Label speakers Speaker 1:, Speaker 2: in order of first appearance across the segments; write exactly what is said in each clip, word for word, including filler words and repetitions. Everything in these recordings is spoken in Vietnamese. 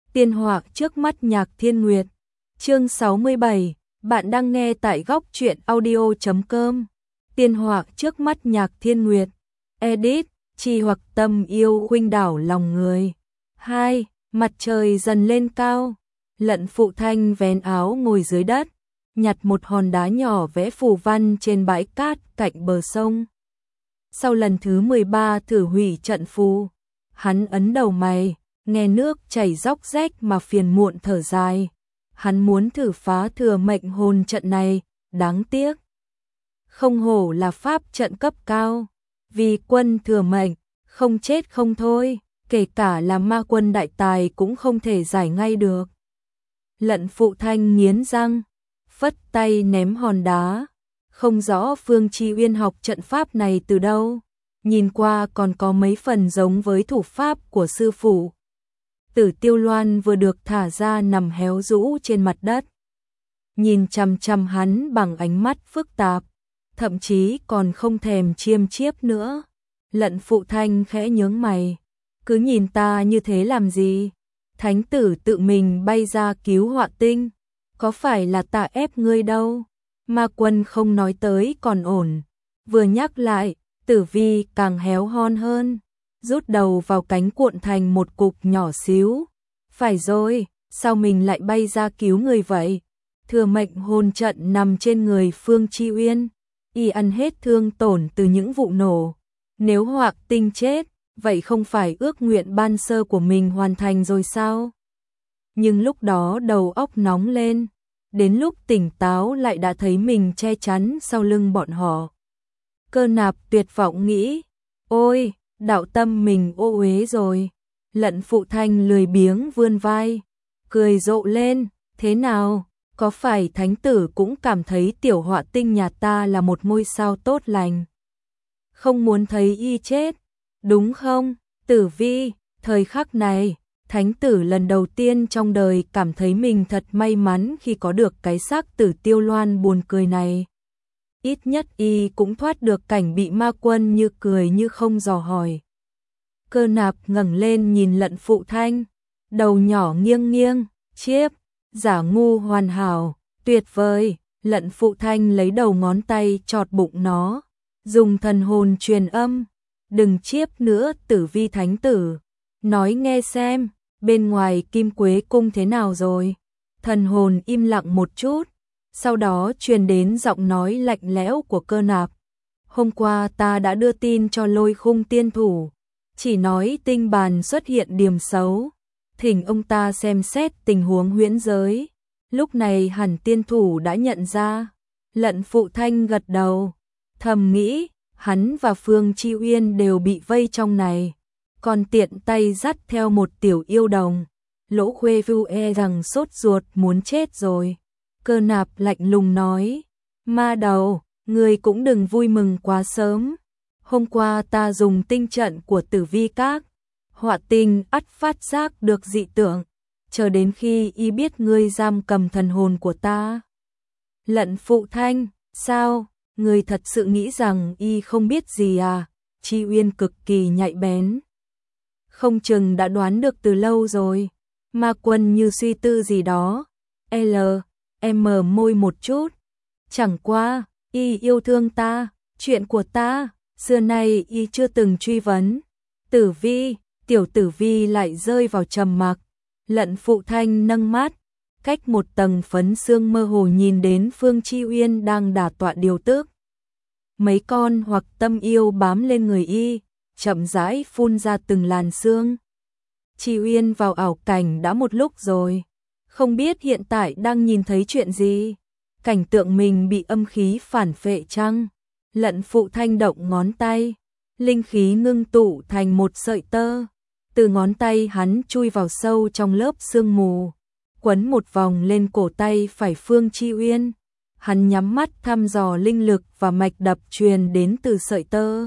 Speaker 1: Tiên họa trước mắt Nhạc Thiên Nguyệt. Chương sáu mươi bảy, bạn đang nghe tại góc truyện audio chấm com. Tiên họa trước mắt Nhạc Thiên Nguyệt. Edit, Chi Hoặc Tâm Yêu huynh đảo lòng người. hai. Mặt trời dần lên cao. Lận Phụ Thanh vén áo ngồi dưới đất, nhặt một hòn đá nhỏ vẽ phù văn trên bãi cát cạnh bờ sông. Sau lần thứ mười ba thử hủy trận phù, hắn ấn đầu mày, nghe nước chảy róc rách mà phiền muộn thở dài. Hắn muốn thử phá thừa mệnh hồn trận này, đáng tiếc. Không hổ là pháp trận cấp cao, vì quân thừa mệnh, không chết không thôi, kể cả là ma quân đại tài cũng không thể giải ngay được. Lận Phụ Thanh nghiến răng, phất tay ném hòn đá. Không rõ Phương Chi Uyên học trận pháp này từ đâu, nhìn qua còn có mấy phần giống với thủ pháp của sư phụ. Tử Tiêu Loan vừa được thả ra nằm héo rũ trên mặt đất, nhìn chằm chằm hắn bằng ánh mắt phức tạp, thậm chí còn không thèm chiêm chiếp nữa. Lận Phụ Thanh khẽ nhướng mày, cứ nhìn ta như thế làm gì? Thánh tử tự mình bay ra cứu Họa Tinh, có phải là ta ép ngươi đâu? Ma quân không nói tới còn ổn, vừa nhắc lại, Tử Vi càng héo hon hơn, rút đầu vào cánh cuộn thành một cục nhỏ xíu. Phải rồi, sao mình lại bay ra cứu người vậy? Thừa mệnh hồn trận nằm trên người Phương Chi Uyên, y ăn hết thương tổn từ những vụ nổ. Nếu Họa Tinh chết, vậy không phải ước nguyện ban sơ của mình hoàn thành rồi sao? Nhưng lúc đó đầu óc nóng lên, đến lúc tỉnh táo lại đã thấy mình che chắn sau lưng bọn họ. Cơ Nạp tuyệt vọng nghĩ, ôi, đạo tâm mình ô uế rồi. Lận Phụ Thanh lười biếng vươn vai, cười rộ lên, thế nào, có phải thánh tử cũng cảm thấy tiểu Họa Tinh nhà ta là một ngôi sao tốt lành? Không muốn thấy y chết, đúng không, Tử Vi? Thời khắc này, thánh tử lần đầu tiên trong đời cảm thấy mình thật may mắn khi có được cái xác Tử Tiêu Loan buồn cười này. Ít nhất y cũng thoát được cảnh bị ma quân như cười như không dò hỏi. Cơ Nạp ngẩng lên nhìn Lận Phụ Thanh, đầu nhỏ nghiêng nghiêng, chiếp, giả ngu hoàn hảo, tuyệt vời. Lận Phụ Thanh lấy đầu ngón tay chọt bụng nó, dùng thần hồn truyền âm, đừng chiếp nữa Tử Vi thánh tử, nói nghe xem, bên ngoài Kim Quế cung thế nào rồi? Thần hồn im lặng một chút, sau đó truyền đến giọng nói lạnh lẽo của Cơ Nạp. Hôm qua ta đã đưa tin cho Lôi Khung tiên thủ, chỉ nói tinh bàn xuất hiện điểm xấu, thỉnh ông ta xem xét tình huống huyễn giới. Lúc này hẳn tiên thủ đã nhận ra. Lận Phụ Thanh gật đầu, thầm nghĩ, hắn và Phương Chi Uyên đều bị vây trong này, còn tiện tay dắt theo một tiểu yêu đồng. Lỗ Khuê Vu e rằng sốt ruột muốn chết rồi. Cơ Nạp lạnh lùng nói, ma đầu, người cũng đừng vui mừng quá sớm. Hôm qua ta dùng tinh trận của Tử Vi Các, Họa Tinh ắt phát giác được dị tượng, chờ đến khi y biết ngươi giam cầm thần hồn của ta. Lận Phụ Thanh, sao, ngươi thật sự nghĩ rằng y không biết gì à? Chi Uyên cực kỳ nhạy bén, không chừng đã đoán được từ lâu rồi. Ma quân như suy tư gì đó, L, M môi một chút, chẳng qua, y yêu thương ta, chuyện của ta, xưa nay y chưa từng truy vấn. Tử Vi, tiểu Tử Vi lại rơi vào trầm mặc. Lận Phụ Thanh nâng mắt, cách một tầng phấn sương mơ hồ nhìn đến Phương Chi Uyên đang đả tọa điều tức. Mấy con hoặc tâm yêu bám lên người y, chậm rãi phun ra từng làn sương. Chi Uyên vào ảo cảnh đã một lúc rồi, không biết hiện tại đang nhìn thấy chuyện gì. Cảnh tượng mình bị âm khí phản phệ chăng? Lận Phụ Thanh động ngón tay, linh khí ngưng tụ thành một sợi tơ, từ ngón tay hắn chui vào sâu trong lớp sương mù, quấn một vòng lên cổ tay phải Phương Chi Uyên. Hắn nhắm mắt thăm dò linh lực và mạch đập truyền đến từ sợi tơ,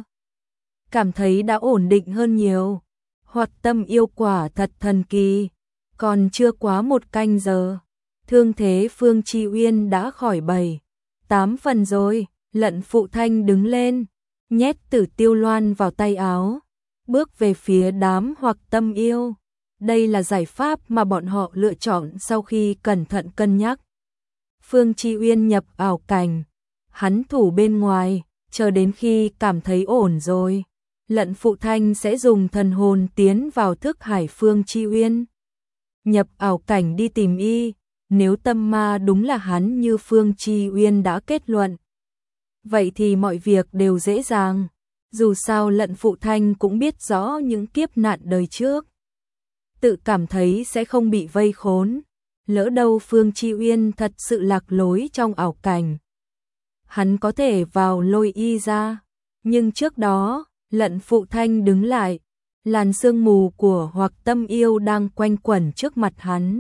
Speaker 1: cảm thấy đã ổn định hơn nhiều. Hoạt tâm yêu quả thật thần kỳ, còn chưa quá một canh giờ, thương thế Phương Chi Uyên đã khỏi bảy, tám phần rồi. Lận Phụ Thanh đứng lên, nhét Tử Tiêu Loan vào tay áo, bước về phía đám Hoặc tâm yêu. Đây là giải pháp mà bọn họ lựa chọn sau khi cẩn thận cân nhắc. Phương Chi Uyên nhập ảo cảnh, hắn thủ bên ngoài, chờ đến khi cảm thấy ổn rồi, Lận Phụ Thanh sẽ dùng thần hồn tiến vào thức hải Phương Chi Uyên. Nhập ảo cảnh đi tìm y, nếu tâm ma đúng là hắn như Phương Chi Uyên đã kết luận. Vậy thì mọi việc đều dễ dàng, dù sao Lận Phụ Thanh cũng biết rõ những kiếp nạn đời trước. Tự cảm thấy sẽ không bị vây khốn, lỡ đâu Phương Chi Uyên thật sự lạc lối trong ảo cảnh. Hắn có thể vào lôi y ra, nhưng trước đó, Lận Phụ Thanh đứng lại, làn sương mù của Hoặc Tâm Yêu đang quanh quẩn trước mặt hắn.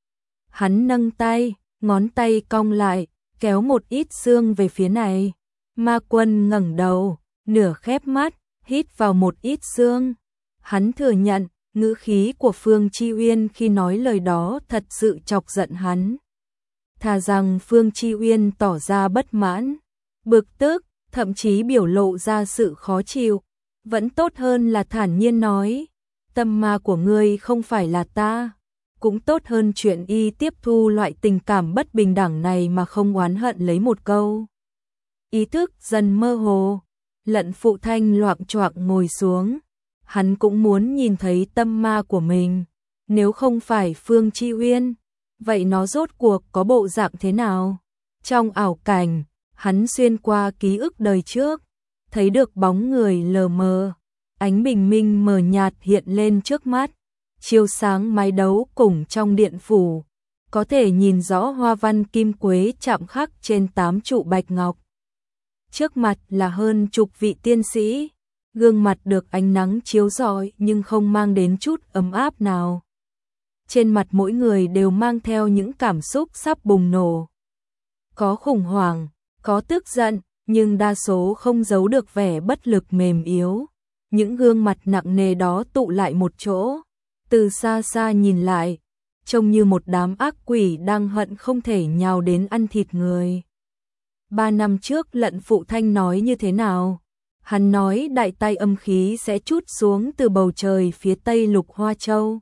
Speaker 1: Hắn nâng tay, ngón tay cong lại, kéo một ít sương về phía này. Ma Quân ngẩng đầu, nửa khép mắt, hít vào một ít sương. Hắn thừa nhận, ngữ khí của Phương Chi Uyên khi nói lời đó thật sự chọc giận hắn. Thà rằng Phương Chi Uyên tỏ ra bất mãn, bực tức, thậm chí biểu lộ ra sự khó chịu, vẫn tốt hơn là thản nhiên nói, tâm ma của ngươi không phải là ta, cũng tốt hơn chuyện y tiếp thu loại tình cảm bất bình đẳng này mà không oán hận lấy một câu. Ý thức dần mơ hồ, Lận Phụ Thanh loạng choạng ngồi xuống, hắn cũng muốn nhìn thấy tâm ma của mình, nếu không phải Phương Chi Uyên, vậy nó rốt cuộc có bộ dạng thế nào? Trong ảo cảnh, hắn xuyên qua ký ức đời trước, thấy được bóng người lờ mờ, ánh bình minh mờ nhạt hiện lên trước mắt, chiếu sáng mái đấu cùng trong điện phủ, có thể nhìn rõ hoa văn kim quế chạm khắc trên tám trụ bạch ngọc. Trước mặt là hơn chục vị tiên sĩ, gương mặt được ánh nắng chiếu rọi nhưng không mang đến chút ấm áp nào. Trên mặt mỗi người đều mang theo những cảm xúc sắp bùng nổ. Có khủng hoảng, có tức giận, nhưng đa số không giấu được vẻ bất lực mềm yếu. Những gương mặt nặng nề đó tụ lại một chỗ, từ xa xa nhìn lại, trông như một đám ác quỷ đang hận không thể nhào đến ăn thịt người. Ba năm trước Lận Phụ Thanh nói như thế nào? Hắn nói đại tai âm khí sẽ trút xuống từ bầu trời phía tây Lục Hoa Châu.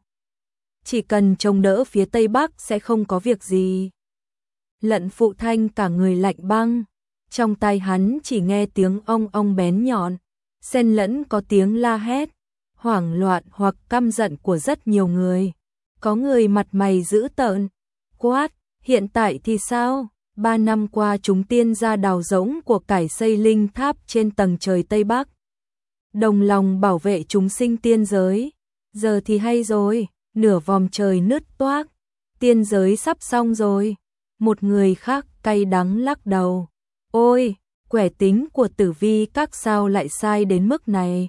Speaker 1: Chỉ cần chống đỡ phía tây bắc sẽ không có việc gì. Lận Phụ Thanh cả người lạnh băng, trong tai hắn chỉ nghe tiếng ong ong bén nhọn, xen lẫn có tiếng la hét, hoảng loạn hoặc căm giận của rất nhiều người. Có người mặt mày dữ tợn, quát, hiện tại thì sao? Ba năm qua chúng tiên ra đào rỗng của cải xây linh tháp trên tầng trời Tây Bắc. Đồng lòng bảo vệ chúng sinh tiên giới. Giờ thì hay rồi, nửa vòng trời nứt toác, tiên giới sắp xong rồi. Một người khác cay đắng lắc đầu. Ôi, quẻ tính của Tử Vi các sao lại sai đến mức này.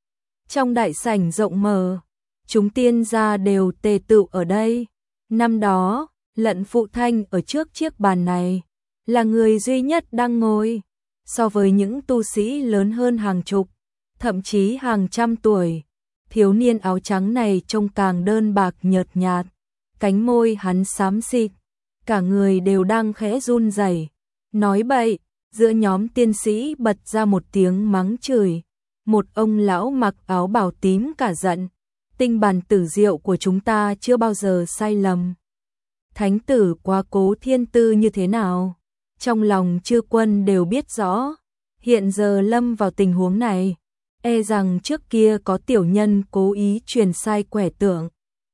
Speaker 1: Trong đại sảnh rộng mở, chúng tiên gia đều tề tựu ở đây. Năm đó, Lận Phụ Thanh ở trước chiếc bàn này, là người duy nhất đang ngồi. So với những tu sĩ lớn hơn hàng chục, thậm chí hàng trăm tuổi, thiếu niên áo trắng này trông càng đơn bạc nhợt nhạt, cánh môi hắn xám xịt, cả người đều đang khẽ run rẩy. Nói bậy, giữa nhóm tiên sĩ bật ra một tiếng mắng chửi. Một ông lão mặc áo bào tím cả giận, tinh bản tử diệu của chúng ta chưa bao giờ sai lầm. Thánh tử quá cố thiên tư như thế nào? Trong lòng chư quân đều biết rõ, hiện giờ lâm vào tình huống này, e rằng trước kia có tiểu nhân cố ý truyền sai quẻ tượng.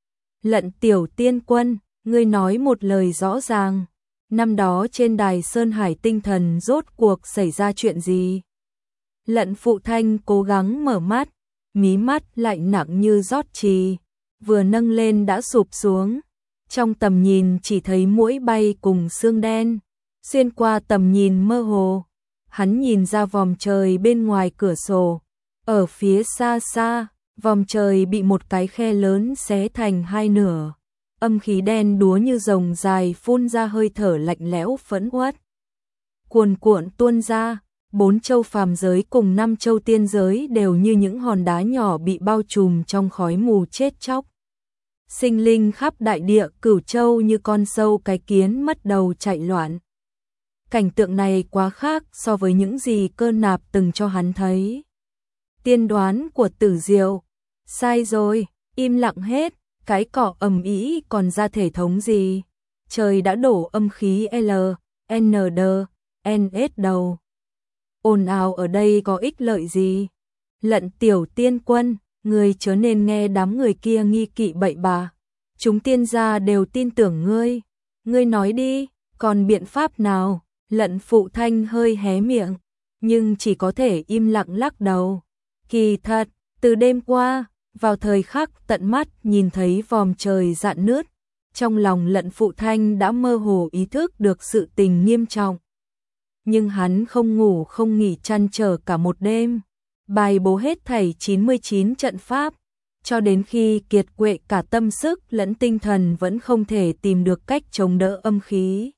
Speaker 1: Lận tiểu tiên quân, ngươi nói một lời rõ ràng, năm đó trên đài Sơn Hải tinh thần rốt cuộc xảy ra chuyện gì? Lận Phụ Thanh cố gắng mở mắt, mí mắt lại nặng như rót trì, vừa nâng lên đã sụp xuống. Trong tầm nhìn chỉ thấy muỗi bay cùng xương đen, xuyên qua tầm nhìn mơ hồ, hắn nhìn ra vòm trời bên ngoài cửa sổ, ở phía xa xa, vòm trời bị một cái khe lớn xé thành hai nửa, âm khí đen đúa như rồng dài phun ra hơi thở lạnh lẽo phẫn uất. Cuồn cuộn tuôn ra, bốn châu phàm giới cùng năm châu tiên giới đều như những hòn đá nhỏ bị bao trùm trong khói mù chết chóc. Sinh linh khắp đại địa Cửu Châu như con sâu cái kiến mất đầu chạy loạn. Cảnh tượng này quá khác so với những gì Cơ Nạp từng cho hắn thấy. Tiên đoán của Tử Diệu, sai rồi, im lặng hết, cái cọ ầm ĩ còn ra thể thống gì, trời đã đổ âm khí L, N D, N S đầu. Ồn ào ở đây có ích lợi gì? Lận tiểu tiên quân, ngươi chớ nên nghe đám người kia nghi kỵ bậy bạ. Chúng tiên gia đều tin tưởng ngươi. Ngươi nói đi, còn biện pháp nào? Lận Phụ Thanh hơi hé miệng, nhưng chỉ có thể im lặng lắc đầu. Kỳ thật, từ đêm qua, vào thời khắc tận mắt nhìn thấy vòm trời rạn nứt, trong lòng Lận Phụ Thanh đã mơ hồ ý thức được sự tình nghiêm trọng. Nhưng hắn không ngủ không nghỉ trăn trở cả một đêm, bài bố hết thảy chín mươi chín trận pháp, cho đến khi kiệt quệ cả tâm sức lẫn tinh thần vẫn không thể tìm được cách chống đỡ âm khí.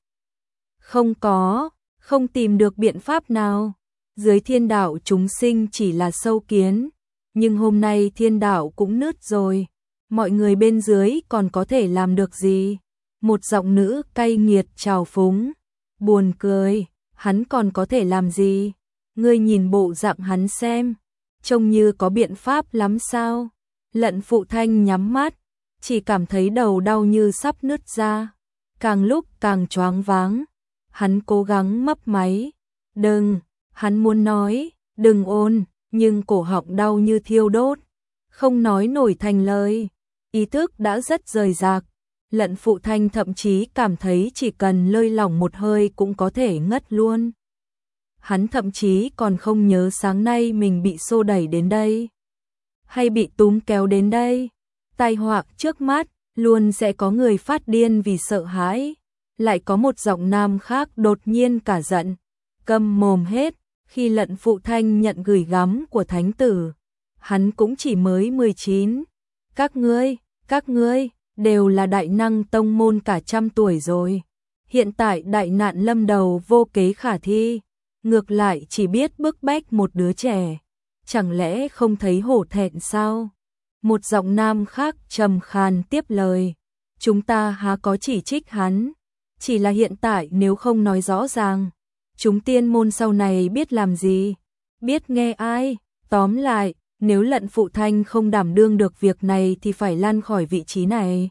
Speaker 1: Không có, không tìm được biện pháp nào. Dưới thiên đạo chúng sinh chỉ là sâu kiến, nhưng hôm nay thiên đạo cũng nứt rồi, mọi người bên dưới còn có thể làm được gì? Một giọng nữ cay nghiệt trào phúng, buồn cười, hắn còn có thể làm gì? Ngươi nhìn bộ dạng hắn xem, trông như có biện pháp lắm sao? Lận Phụ Thanh nhắm mắt, chỉ cảm thấy đầu đau như sắp nứt ra, càng lúc càng choáng váng. Hắn cố gắng mấp máy, đừng, hắn muốn nói, đừng ôn, nhưng cổ họng đau như thiêu đốt, không nói nổi thành lời, ý thức đã rất rời rạc. Lận Phụ Thanh thậm chí cảm thấy chỉ cần lơi lỏng một hơi cũng có thể ngất luôn. Hắn thậm chí còn không nhớ sáng nay mình bị xô đẩy đến đây, hay bị túm kéo đến đây. Tai họa trước mắt, luôn sẽ có người phát điên vì sợ hãi. Lại có một giọng nam khác đột nhiên cả giận, câm mồm hết. Khi Lận Phụ Thanh nhận gửi gắm của thánh tử, hắn cũng chỉ mới mười chín. Các ngươi, các ngươi, đều là đại năng tông môn cả trăm tuổi rồi. Hiện tại đại nạn lâm đầu vô kế khả thi, ngược lại chỉ biết bức bách một đứa trẻ. Chẳng lẽ không thấy hổ thẹn sao? Một giọng nam khác trầm khàn tiếp lời, chúng ta há có chỉ trích hắn, chỉ là hiện tại nếu không nói rõ ràng, chúng tiên môn sau này biết làm gì, biết nghe ai. Tóm lại, nếu Lận Phụ Thanh không đảm đương được việc này thì phải lăn khỏi vị trí này.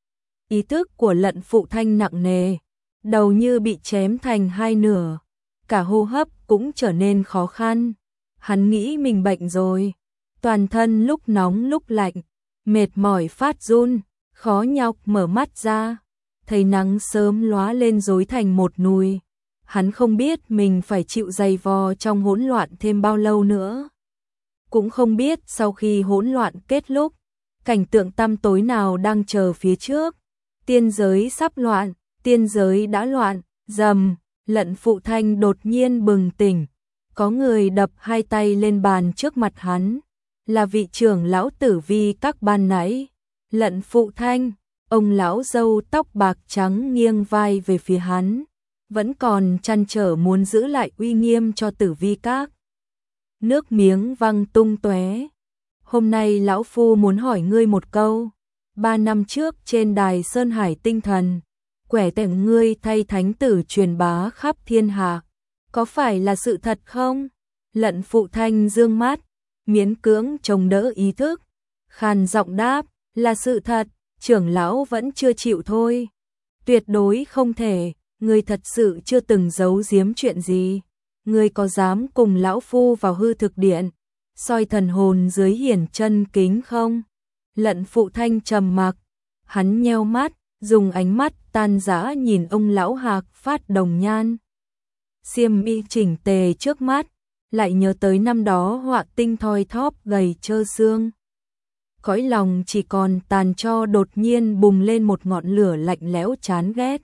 Speaker 1: Ý thức của Lận Phụ Thanh nặng nề, đầu như bị chém thành hai nửa, cả hô hấp cũng trở nên khó khăn. Hắn nghĩ mình bệnh rồi, toàn thân lúc nóng lúc lạnh, mệt mỏi phát run, khó nhọc mở mắt ra, thấy nắng sớm lóa lên rối thành một nùi. Hắn không biết mình phải chịu dày vò trong hỗn loạn thêm bao lâu nữa. Cũng không biết sau khi hỗn loạn kết thúc, cảnh tượng tăm tối nào đang chờ phía trước. Tiên giới sắp loạn, tiên giới đã loạn, rầm, Lận Phụ Thanh đột nhiên bừng tỉnh. Có người đập hai tay lên bàn trước mặt hắn, là vị trưởng lão tử vi các ban nãy. Lận Phụ Thanh, ông lão râu tóc bạc trắng nghiêng vai về phía hắn, vẫn còn trăn trở muốn giữ lại uy nghiêm cho tử vi các. Nước miếng văng tung tóe. Hôm nay lão phu muốn hỏi ngươi một câu. Ba năm trước trên đài Sơn Hải Tinh Thần, quẻ tượng ngươi thay thánh tử truyền bá khắp thiên hạ, có phải là sự thật không? Lận Phụ Thanh dương mắt, miễn cưỡng chống đỡ ý thức, khàn giọng đáp, là sự thật, trưởng lão vẫn chưa chịu thôi. Tuyệt đối không thể, ngươi thật sự chưa từng giấu giếm chuyện gì. Ngươi có dám cùng lão phu vào hư thực điện, soi thần hồn dưới hiển chân kính không? Lận Phụ Thanh trầm mặc, hắn nheo mắt, dùng ánh mắt tan rã nhìn ông lão hạc phát đồng nhan. Xiêm y chỉnh tề trước mắt, lại nhớ tới năm đó Họa Tinh thoi thóp gầy trơ xương. Cõi lòng chỉ còn tàn tro, đột nhiên bùng lên một ngọn lửa lạnh lẽo chán ghét.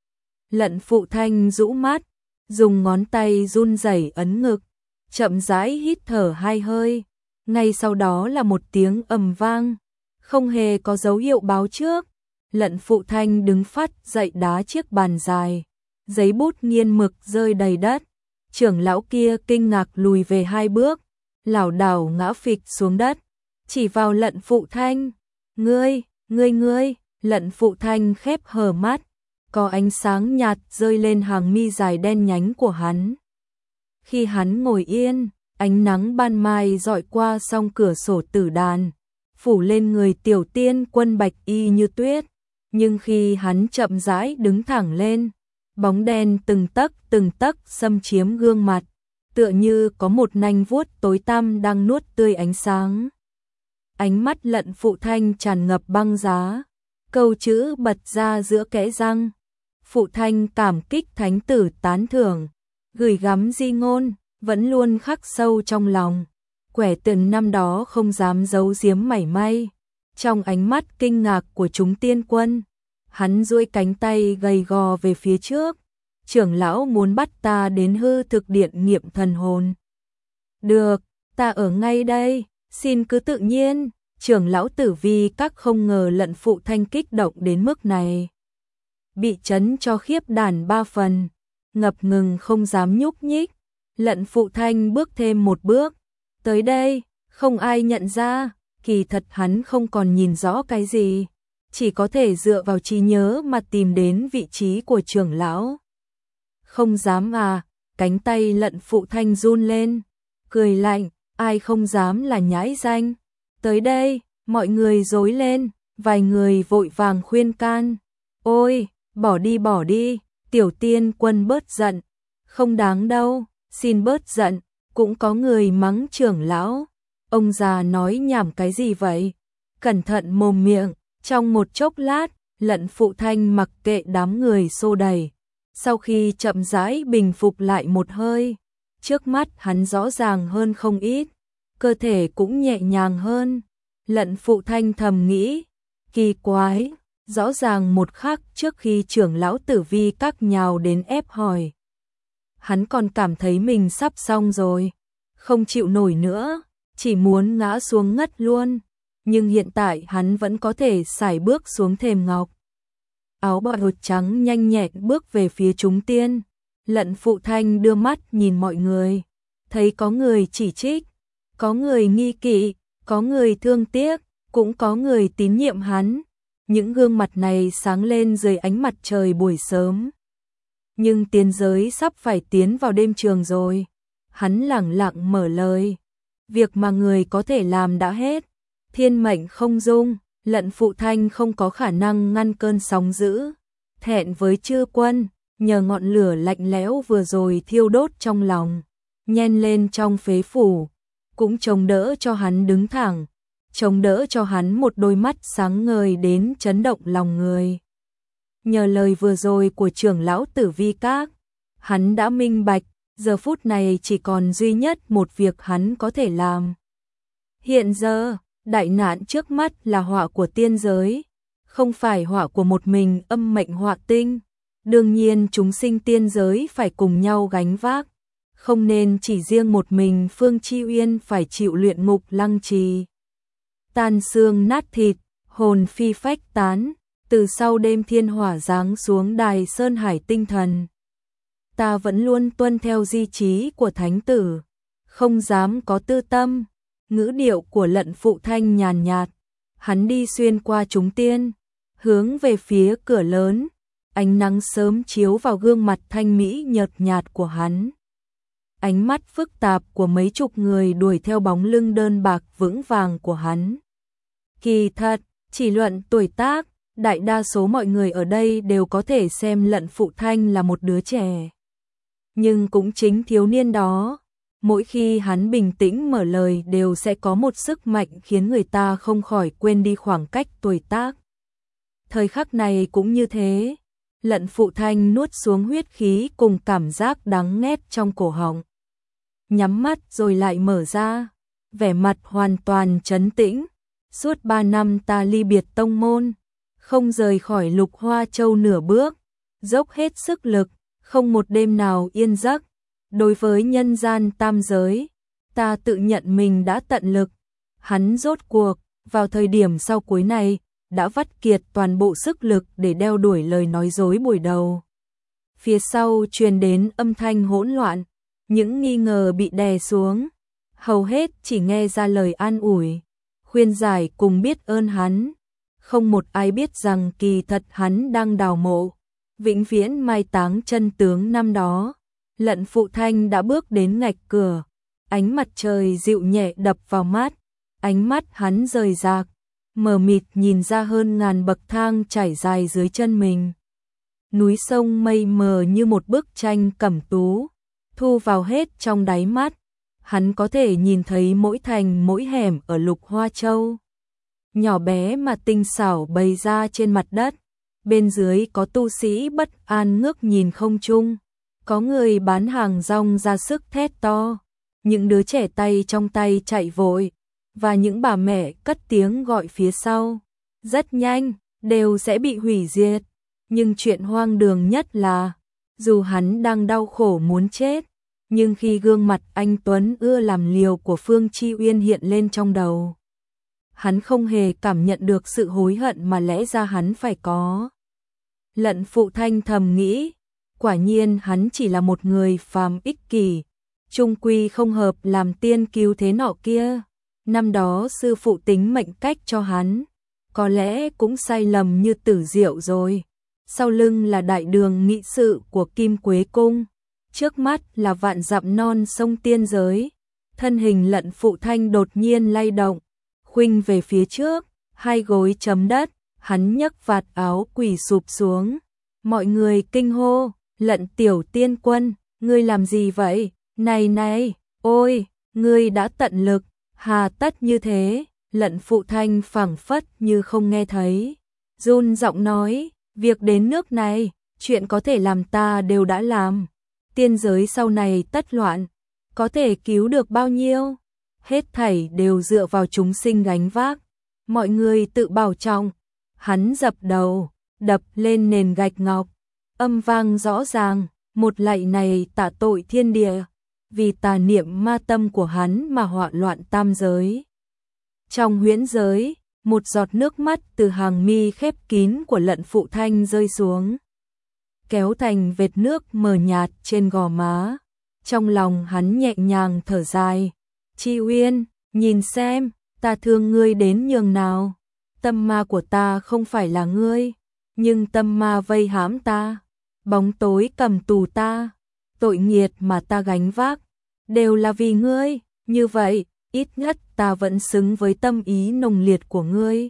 Speaker 1: Lận Phụ Thanh rũ mắt, dùng ngón tay run rẩy ấn ngực, chậm rãi hít thở hai hơi. Ngay sau đó là một tiếng ầm vang, không hề có dấu hiệu báo trước. Lận Phụ Thanh đứng phắt dậy đá chiếc bàn dài, giấy bút nghiên mực rơi đầy đất. Trưởng lão kia kinh ngạc lùi về hai bước, lảo đảo ngã phịch xuống đất, chỉ vào Lận Phụ Thanh. Ngươi, ngươi ngươi, Lận Phụ Thanh khép hờ mắt, có ánh sáng nhạt rơi lên hàng mi dài đen nhánh của hắn. Khi hắn ngồi yên, ánh nắng ban mai dọi qua song cửa sổ tử đàn, phủ lên người tiểu tiên quân bạch y như tuyết, nhưng khi hắn chậm rãi đứng thẳng lên, bóng đen từng tấc từng tấc xâm chiếm gương mặt, tựa như có một nanh vuốt tối tăm đang nuốt tươi ánh sáng. Ánh mắt Lận Phụ Thanh tràn ngập băng giá, câu chữ bật ra giữa kẽ răng. Phụ Thanh cảm kích thánh tử tán thưởng, gửi gắm di ngôn, vẫn luôn khắc sâu trong lòng. Quẻ tượng năm đó không dám giấu giếm mảy may. Trong ánh mắt kinh ngạc của chúng tiên quân, hắn duỗi cánh tay gầy gò về phía trước. Trưởng lão muốn bắt ta đến hư thực điện nghiệm thần hồn. Được, ta ở ngay đây, xin cứ tự nhiên. Trưởng lão Tử Vi Các không ngờ Lận Phụ Thanh kích động đến mức này. Bị chấn cho khiếp đàn ba phần, ngập ngừng không dám nhúc nhích. Lận Phụ Thanh bước thêm một bước. Tới đây, không ai nhận ra, kỳ thật hắn không còn nhìn rõ cái gì. Chỉ có thể dựa vào trí nhớ mà tìm đến vị trí của trưởng lão. Không dám à, cánh tay Lận Phụ Thanh run lên, cười lạnh, ai không dám là nhãi danh. Tới đây, mọi người rối lên, vài người vội vàng khuyên can. Ôi, bỏ đi bỏ đi, tiểu tiên quân bớt giận. Không đáng đâu, xin bớt giận. Cũng có người mắng trưởng lão. Ông già nói nhảm cái gì vậy? Cẩn thận mồm miệng. Trong một chốc lát, Lận Phụ Thanh mặc kệ đám người xô đẩy. Sau khi chậm rãi bình phục lại một hơi, trước mắt hắn rõ ràng hơn không ít, cơ thể cũng nhẹ nhàng hơn. Lận Phụ Thanh thầm nghĩ, kỳ quái, rõ ràng một khắc trước khi trưởng lão Tử Vi Các nhào đến ép hỏi. Hắn còn cảm thấy mình sắp xong rồi, không chịu nổi nữa, chỉ muốn ngã xuống ngất luôn. Nhưng hiện tại hắn vẫn có thể sải bước xuống thềm ngọc. Áo bào hột trắng nhanh nhẹn bước về phía chúng tiên. Lận Phụ Thanh đưa mắt nhìn mọi người, thấy có người chỉ trích, có người nghi kỵ, có người thương tiếc, cũng có người tín nhiệm hắn. Những gương mặt này sáng lên dưới ánh mặt trời buổi sớm. Nhưng tiên giới sắp phải tiến vào đêm trường rồi. Hắn lẳng lặng mở lời. Việc mà người có thể làm đã hết. Thiên mệnh không dung, Lận Phụ Thanh không có khả năng ngăn cơn sóng dữ. Thẹn với chư quân, nhờ ngọn lửa lạnh lẽo vừa rồi thiêu đốt trong lòng, nhen lên trong phế phủ, cũng chống đỡ cho hắn đứng thẳng, chống đỡ cho hắn một đôi mắt sáng ngời đến chấn động lòng người. Nhờ lời vừa rồi của trưởng lão Tử Vi Các, hắn đã minh bạch, giờ phút này chỉ còn duy nhất một việc hắn có thể làm. Hiện giờ, đại nạn trước mắt là họa của tiên giới, không phải họa của một mình âm mệnh họa tinh. Đương nhiên chúng sinh tiên giới phải cùng nhau gánh vác, không nên chỉ riêng một mình Phương Chi Uyên phải chịu luyện ngục lăng trì. Tan xương nát thịt, hồn phi phách tán, từ sau đêm thiên hỏa giáng xuống đài Sơn Hải tinh thần. Ta vẫn luôn tuân theo di chí của thánh tử, không dám có tư tâm. Ngữ điệu của Lận Phụ Thanh nhàn nhạt, hắn đi xuyên qua chúng tiên, hướng về phía cửa lớn, ánh nắng sớm chiếu vào gương mặt thanh mỹ nhợt nhạt của hắn. Ánh mắt phức tạp của mấy chục người đuổi theo bóng lưng đơn bạc vững vàng của hắn. Kỳ thật, chỉ luận tuổi tác, đại đa số mọi người ở đây đều có thể xem Lận Phụ Thanh là một đứa trẻ. Nhưng cũng chính thiếu niên đó, mỗi khi hắn bình tĩnh mở lời đều sẽ có một sức mạnh khiến người ta không khỏi quên đi khoảng cách tuổi tác. Thời khắc này cũng như thế, Lận Phụ Thanh nuốt xuống huyết khí cùng cảm giác đắng nghét trong cổ họng. Nhắm mắt rồi lại mở ra, vẻ mặt hoàn toàn trấn tĩnh. Suốt ba năm ta ly biệt tông môn, không rời khỏi Lục Hoa Châu nửa bước, dốc hết sức lực, không một đêm nào yên giấc. Đối với nhân gian tam giới, ta tự nhận mình đã tận lực. Hắn rốt cuộc, vào thời điểm sau cuối này, đã vắt kiệt toàn bộ sức lực để đeo đuổi lời nói dối buổi đầu. Phía sau truyền đến âm thanh hỗn loạn, những nghi ngờ bị đè xuống, hầu hết chỉ nghe ra lời an ủi, khuyên giải cùng biết ơn hắn. Không một ai biết rằng kỳ thật hắn đang đào mộ, vĩnh viễn mai táng chân tướng năm đó. Lận Phụ Thanh đã bước đến ngạch cửa, ánh mặt trời dịu nhẹ đập vào mắt, Ánh mắt hắn rời rạc, mờ mịt nhìn ra hơn ngàn bậc thang trải dài dưới chân mình. Núi sông mây mờ như một bức tranh cẩm tú, thu vào hết trong đáy mắt. Hắn có thể nhìn thấy mỗi thành mỗi hẻm ở Lục Hoa Châu. Nhỏ bé mà tinh xảo bày ra trên mặt đất. Bên dưới có tu sĩ bất an ngước nhìn không trung. Có người bán hàng rong ra sức thét to. Những đứa trẻ tay trong tay chạy vội. Và những bà mẹ cất tiếng gọi phía sau. Rất nhanh, đều sẽ bị hủy diệt. Nhưng chuyện hoang đường nhất là, dù hắn đang đau khổ muốn chết, nhưng khi gương mặt anh Tuấn ưa làm liều của Phương Chi Uyên hiện lên trong đầu, hắn không hề cảm nhận được sự hối hận mà lẽ ra hắn phải có. Lận Phụ Thanh thầm nghĩ, quả nhiên hắn chỉ là một người phàm ích kỷ, chung quy không hợp làm tiên cứu thế nọ kia. Năm đó sư phụ tính mệnh cách cho hắn, có lẽ cũng sai lầm như Tử Diệu rồi. Sau lưng là đại đường nghị sự của Kim Quế Cung, trước mắt là vạn dặm non sông tiên giới. Thân hình Lận Phụ Thanh đột nhiên lay động, khuynh về phía trước, hai gối chấm đất, hắn nhấc vạt áo quỳ sụp xuống. Mọi người kinh hô, Lận tiểu tiên quân, ngươi làm gì vậy? Này này, ôi, ngươi đã tận lực, hà tất như thế? Lận Phụ Thanh phảng phất như không nghe thấy, run giọng nói, việc đến nước này, chuyện có thể làm ta đều đã làm. Tiên giới sau này tất loạn, có thể cứu được bao nhiêu? Hết thảy đều dựa vào chúng sinh gánh vác. Mọi người tự bảo trọng. Hắn dập đầu, đập lên nền gạch ngọc, âm vang rõ ràng, một lạy này tạ tội thiên địa, vì tà niệm ma tâm của hắn mà họa loạn tam giới. Trong huyễn giới, một giọt nước mắt từ hàng mi khép kín của Lận Phụ Thanh rơi xuống, kéo thành vệt nước mờ nhạt trên gò má. Trong lòng hắn nhẹ nhàng thở dài, Chi Uyên, nhìn xem, ta thương ngươi đến nhường nào. Tâm ma của ta không phải là ngươi, nhưng tâm ma vây hãm ta, bóng tối cầm tù ta, tội nghiệt mà ta gánh vác, đều là vì ngươi, như vậy, ít nhất ta vẫn xứng với tâm ý nồng liệt của ngươi.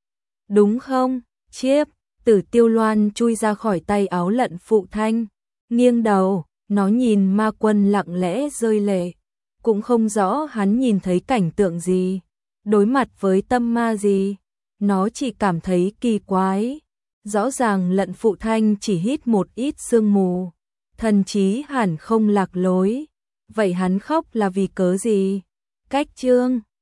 Speaker 1: Đúng không, Chiếp? Tử Tiêu Loan chui ra khỏi tay áo Lận Phụ Thanh, nghiêng đầu, nó nhìn ma quân lặng lẽ rơi lệ, cũng không rõ hắn nhìn thấy cảnh tượng gì, đối mặt với tâm ma gì, nó chỉ cảm thấy kỳ quái. Rõ ràng Lận Phụ Thanh chỉ hít một ít sương mù, thần trí hẳn không lạc lối, vậy hắn khóc là vì cớ gì? Cách chương